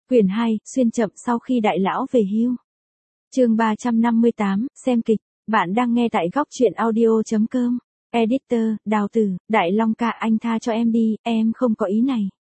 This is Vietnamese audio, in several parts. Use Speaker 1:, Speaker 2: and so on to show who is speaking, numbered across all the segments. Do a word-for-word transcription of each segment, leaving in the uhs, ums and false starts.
Speaker 1: Quyển hai, xuyên chậm sau khi đại lão về hưu. Chương ba trăm năm mươi tám, xem kịch. Bạn đang nghe tại góc truyện audio chấm com. Editor, Đào Tử, Đại Long ca, anh tha cho em đi, em không có ý này.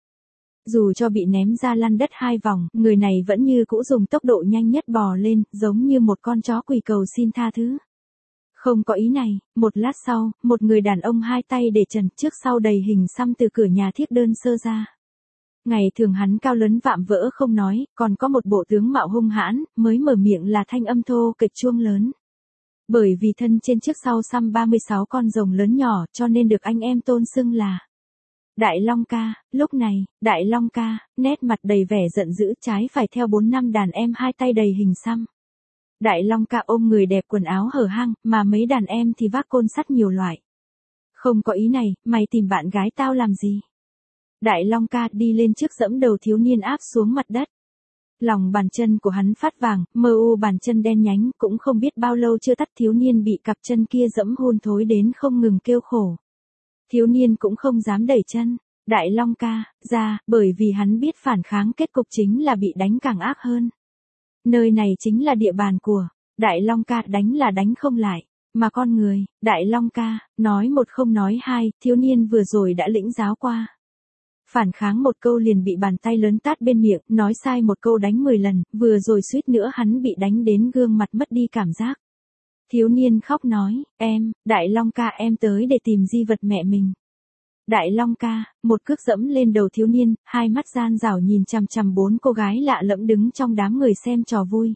Speaker 1: Dù cho bị ném ra lăn đất hai vòng, người này vẫn như cũ dùng tốc độ nhanh nhất bò lên, giống như một con chó quỳ cầu xin tha thứ. Không có ý này. Một lát sau, một người đàn ông hai tay để trần, trước sau đầy hình xăm từ cửa nhà thiết đơn sơ ra. Ngày thường hắn cao lớn vạm vỡ không nói, còn có một bộ tướng mạo hung hãn, mới mở miệng là thanh âm thô kịch chuông lớn. Bởi vì thân trên trước sau xăm ba mươi sáu con rồng lớn nhỏ, cho nên được anh em tôn xưng là Đại Long ca. Lúc này, Đại Long ca, nét mặt đầy vẻ giận dữ, trái phải theo bốn năm đàn em hai tay đầy hình xăm. Đại Long ca ôm người đẹp quần áo hở hang, mà mấy đàn em thì vác côn sắt nhiều loại. Không có ý này, mày tìm bạn gái tao làm gì? Đại Long ca đi lên trước dẫm đầu thiếu niên áp xuống mặt đất. Lòng bàn chân của hắn phát vàng, mờ u bàn chân đen nhánh, cũng không biết bao lâu chưa tắt, thiếu niên bị cặp chân kia dẫm hôn thối đến không ngừng kêu khổ. Thiếu niên cũng không dám đẩy chân Đại Long ca ra, bởi vì hắn biết phản kháng kết cục chính là bị đánh càng ác hơn. Nơi này chính là địa bàn của Đại Long ca, đánh là đánh không lại, mà con người. Đại Long ca, nói một không nói hai, thiếu niên vừa rồi đã lĩnh giáo qua. Phản kháng một câu liền bị bàn tay lớn tát bên miệng, nói sai một câu đánh mười lần, vừa rồi suýt nữa hắn bị đánh đến gương mặt mất đi cảm giác. Thiếu niên khóc nói, em, Đại Long ca, em tới để tìm di vật mẹ mình. Đại Long ca, một cước dẫm lên đầu thiếu niên, hai mắt gian rảo nhìn chằm chằm bốn cô gái lạ lẫm đứng trong đám người xem trò vui.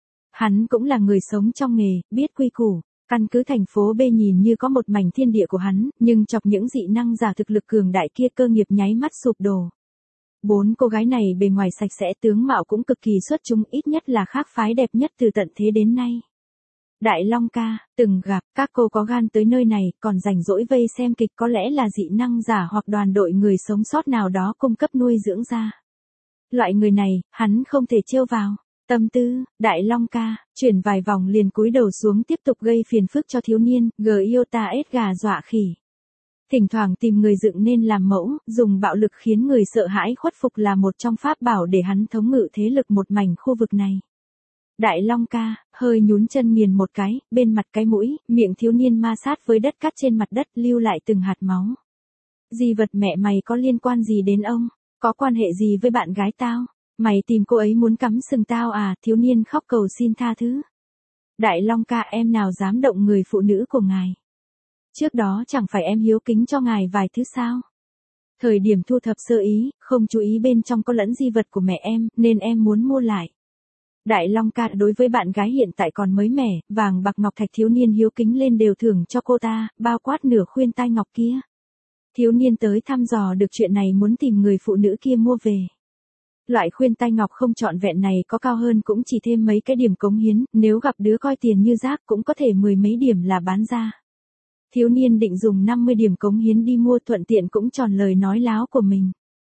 Speaker 1: Hắn cũng là người sống trong nghề, biết quy củ. Căn cứ thành phố B nhìn như có một mảnh thiên địa của hắn, nhưng chọc những dị năng giả thực lực cường đại kia cơ nghiệp nháy mắt sụp đổ. Bốn cô gái này bề ngoài sạch sẽ, tướng mạo cũng cực kỳ xuất chúng, ít nhất là khác phái đẹp nhất từ tận thế đến nay. Đại Long ca, từng gặp, các cô có gan tới nơi này, còn rảnh rỗi vây xem kịch, có lẽ là dị năng giả hoặc đoàn đội người sống sót nào đó cung cấp nuôi dưỡng ra. Loại người này, hắn không thể trêu vào. Tâm tư. Đại Long ca, chuyển vài vòng liền cúi đầu xuống tiếp tục gây phiền phức cho thiếu niên, gờ yêu ta ết gà dọa khỉ. Thỉnh thoảng tìm người dựng nên làm mẫu, dùng bạo lực khiến người sợ hãi khuất phục là một trong pháp bảo để hắn thống ngự thế lực một mảnh khu vực này. Đại Long ca, hơi nhún chân nghiền một cái, bên mặt cái mũi, miệng thiếu niên ma sát với đất cát trên mặt đất, lưu lại từng hạt máu. Di vật mẹ mày có liên quan gì đến ông? Có quan hệ gì với bạn gái tao? Mày tìm cô ấy muốn cắm sừng tao à? Thiếu niên khóc cầu xin tha thứ. Đại Long ca, em nào dám động người phụ nữ của ngài? Trước đó chẳng phải em hiếu kính cho ngài vài thứ sao? Thời điểm thu thập sơ ý, không chú ý bên trong có lẫn di vật của mẹ em, nên em muốn mua lại. Đại Long ca, đối với bạn gái hiện tại còn mới mẻ, vàng bạc ngọc thạch thiếu niên hiếu kính lên đều thưởng cho cô ta, bao quát nửa khuyên tai ngọc kia. Thiếu niên tới thăm dò được chuyện này muốn tìm người phụ nữ kia mua về. Loại khuyên tai ngọc không trọn vẹn này có cao hơn cũng chỉ thêm mấy cái điểm cống hiến, nếu gặp đứa coi tiền như rác cũng có thể mười mấy điểm là bán ra. Thiếu niên định dùng năm mươi điểm cống hiến đi mua, thuận tiện cũng tròn lời nói láo của mình.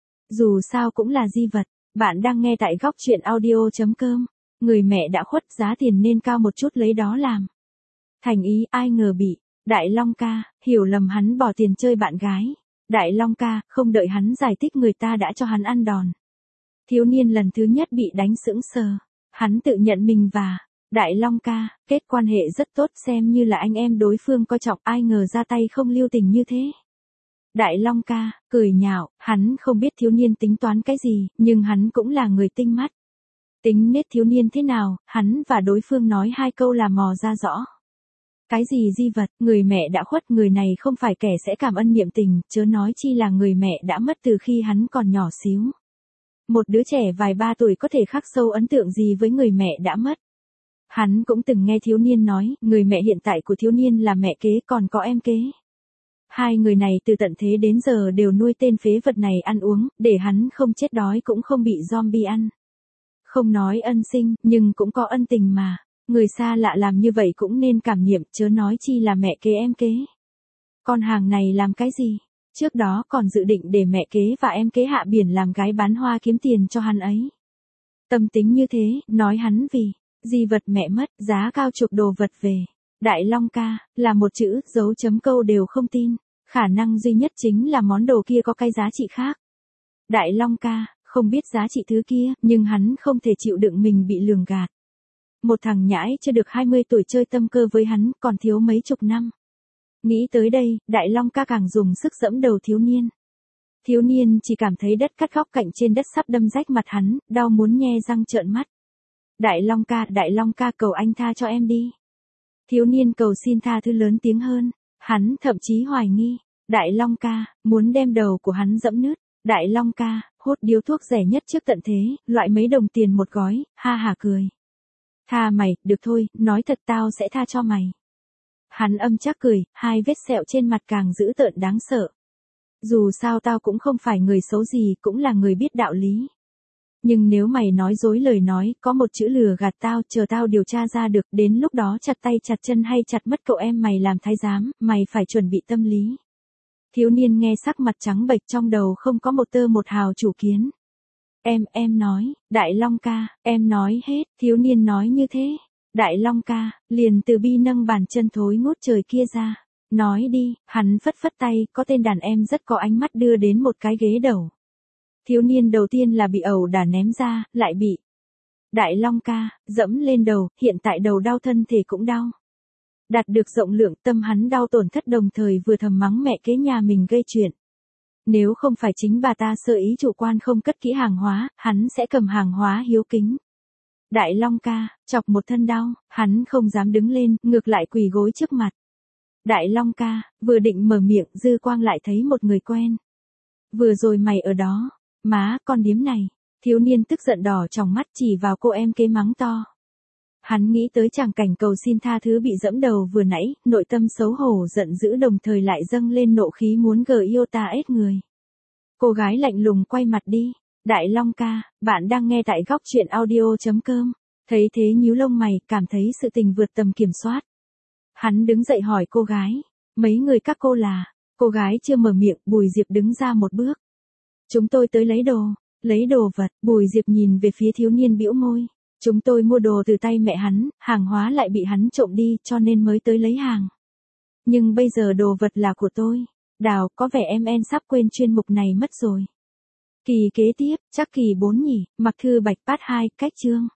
Speaker 1: Dù sao cũng là di vật. Bạn đang nghe tại góc truyện audio chấm com. Người mẹ đã khuất, giá tiền nên cao một chút lấy đó làm. Thành ý, ai ngờ bị Đại Long ca hiểu lầm hắn bỏ tiền chơi bạn gái. Đại Long ca, không đợi hắn giải thích người ta đã cho hắn ăn đòn. Thiếu niên lần thứ nhất bị đánh sững sờ. Hắn tự nhận mình và Đại Long ca kết quan hệ rất tốt, xem như là anh em đối phương coi trọng, ai ngờ ra tay không lưu tình như thế. Đại Long ca cười nhạo, hắn không biết thiếu niên tính toán cái gì, nhưng hắn cũng là người tinh mắt. Tính nết thiếu niên thế nào, hắn và đối phương nói hai câu là mò ra rõ. Cái gì di vật, người mẹ đã khuất, người này không phải kẻ sẽ cảm ân niệm tình, chớ nói chi là người mẹ đã mất từ khi hắn còn nhỏ xíu. Một đứa trẻ vài ba tuổi có thể khắc sâu ấn tượng gì với người mẹ đã mất. Hắn cũng từng nghe thiếu niên nói, người mẹ hiện tại của thiếu niên là mẹ kế, còn có em kế. Hai người này từ tận thế đến giờ đều nuôi tên phế vật này ăn uống, để hắn không chết đói cũng không bị zombie ăn. Không nói ân sinh, nhưng cũng có ân tình mà. Người xa lạ làm như vậy cũng nên cảm niệm, chớ nói chi là mẹ kế em kế. Con hàng này làm cái gì? Trước đó còn dự định để mẹ kế và em kế hạ biển làm gái bán hoa kiếm tiền cho hắn ấy. Tâm tính như thế, nói hắn vì di vật mẹ mất, giá cao chục đồ vật về. Đại Long ca, là một chữ, dấu chấm câu đều không tin. Khả năng duy nhất chính là món đồ kia có cái giá trị khác. Đại Long ca, không biết giá trị thứ kia, nhưng hắn không thể chịu đựng mình bị lường gạt. Một thằng nhãi chưa được hai mươi tuổi chơi tâm cơ với hắn, còn thiếu mấy chục năm. Nghĩ tới đây, Đại Long ca càng dùng sức giẫm đầu thiếu niên. Thiếu niên chỉ cảm thấy đất cắt góc cạnh trên đất sắp đâm rách mặt hắn, đau muốn nhe răng trợn mắt. Đại Long ca, Đại Long ca cầu anh tha cho em đi. Thiếu niên cầu xin tha thứ lớn tiếng hơn, hắn thậm chí hoài nghi. Đại Long ca, muốn đem đầu của hắn dẫm nứt. Đại Long ca, hút điếu thuốc rẻ nhất trước tận thế, loại mấy đồng tiền một gói, ha hả cười. Tha mày, được thôi, nói thật tao sẽ tha cho mày. Hắn âm chắc cười, hai vết sẹo trên mặt càng dữ tợn đáng sợ. Dù sao tao cũng không phải người xấu gì, cũng là người biết đạo lý. Nhưng nếu mày nói dối lời nói, có một chữ lừa gạt tao, chờ tao điều tra ra được, đến lúc đó chặt tay chặt chân hay chặt mất cậu em mày làm thái giám, mày phải chuẩn bị tâm lý. Thiếu niên nghe sắc mặt trắng bệch, trong đầu không có một tơ một hào chủ kiến. Em, em nói, Đại Long ca, em nói hết, thiếu niên nói như thế. Đại Long ca, liền từ bi nâng bàn chân thối ngút trời kia ra. Nói đi, hắn phất phất tay, có tên đàn em rất có ánh mắt đưa đến một cái ghế đầu. Thiếu niên đầu tiên là bị ẩu đả ném ra, lại bị. Đại Long ca, dẫm lên đầu, hiện tại đầu đau thân thể cũng đau. Đạt được rộng lượng, tâm hắn đau tổn thất, đồng thời vừa thầm mắng mẹ kế nhà mình gây chuyện. Nếu không phải chính bà ta sơ ý chủ quan không cất kỹ hàng hóa, hắn sẽ cầm hàng hóa hiếu kính. Đại Long ca, chọc một thân đau, hắn không dám đứng lên, ngược lại quỳ gối trước mặt. Đại Long ca, vừa định mở miệng, dư quang lại thấy một người quen. Vừa rồi mày ở đó, má, con điếm này. Thiếu niên tức giận đỏ trong mắt chỉ vào cô em kế mắng to. Hắn nghĩ tới tràng cảnh cầu xin tha thứ bị dẫm đầu vừa nãy, nội tâm xấu hổ giận dữ, đồng thời lại dâng lên nộ khí muốn gờ yêu ta ết người. Cô gái lạnh lùng quay mặt đi. Đại Long ca, bạn đang nghe tại góc truyện audio chấm com. Thấy thế nhíu lông mày, cảm thấy sự tình vượt tầm kiểm soát. Hắn đứng dậy hỏi cô gái, mấy người các cô là? Cô gái chưa mở miệng, Bùi Diệp đứng ra một bước. Chúng tôi tới lấy đồ, lấy đồ vật. Bùi Diệp nhìn về phía thiếu niên bĩu môi. Chúng tôi mua đồ từ tay mẹ hắn, hàng hóa lại bị hắn trộm đi, cho nên mới tới lấy hàng. Nhưng bây giờ đồ vật là của tôi. Đào, có vẻ em en sắp quên chuyên mục này mất rồi. Kỳ kế tiếp, chắc kỳ bốn nhỉ, Mặc Thư Bạch Part hai, cách chương.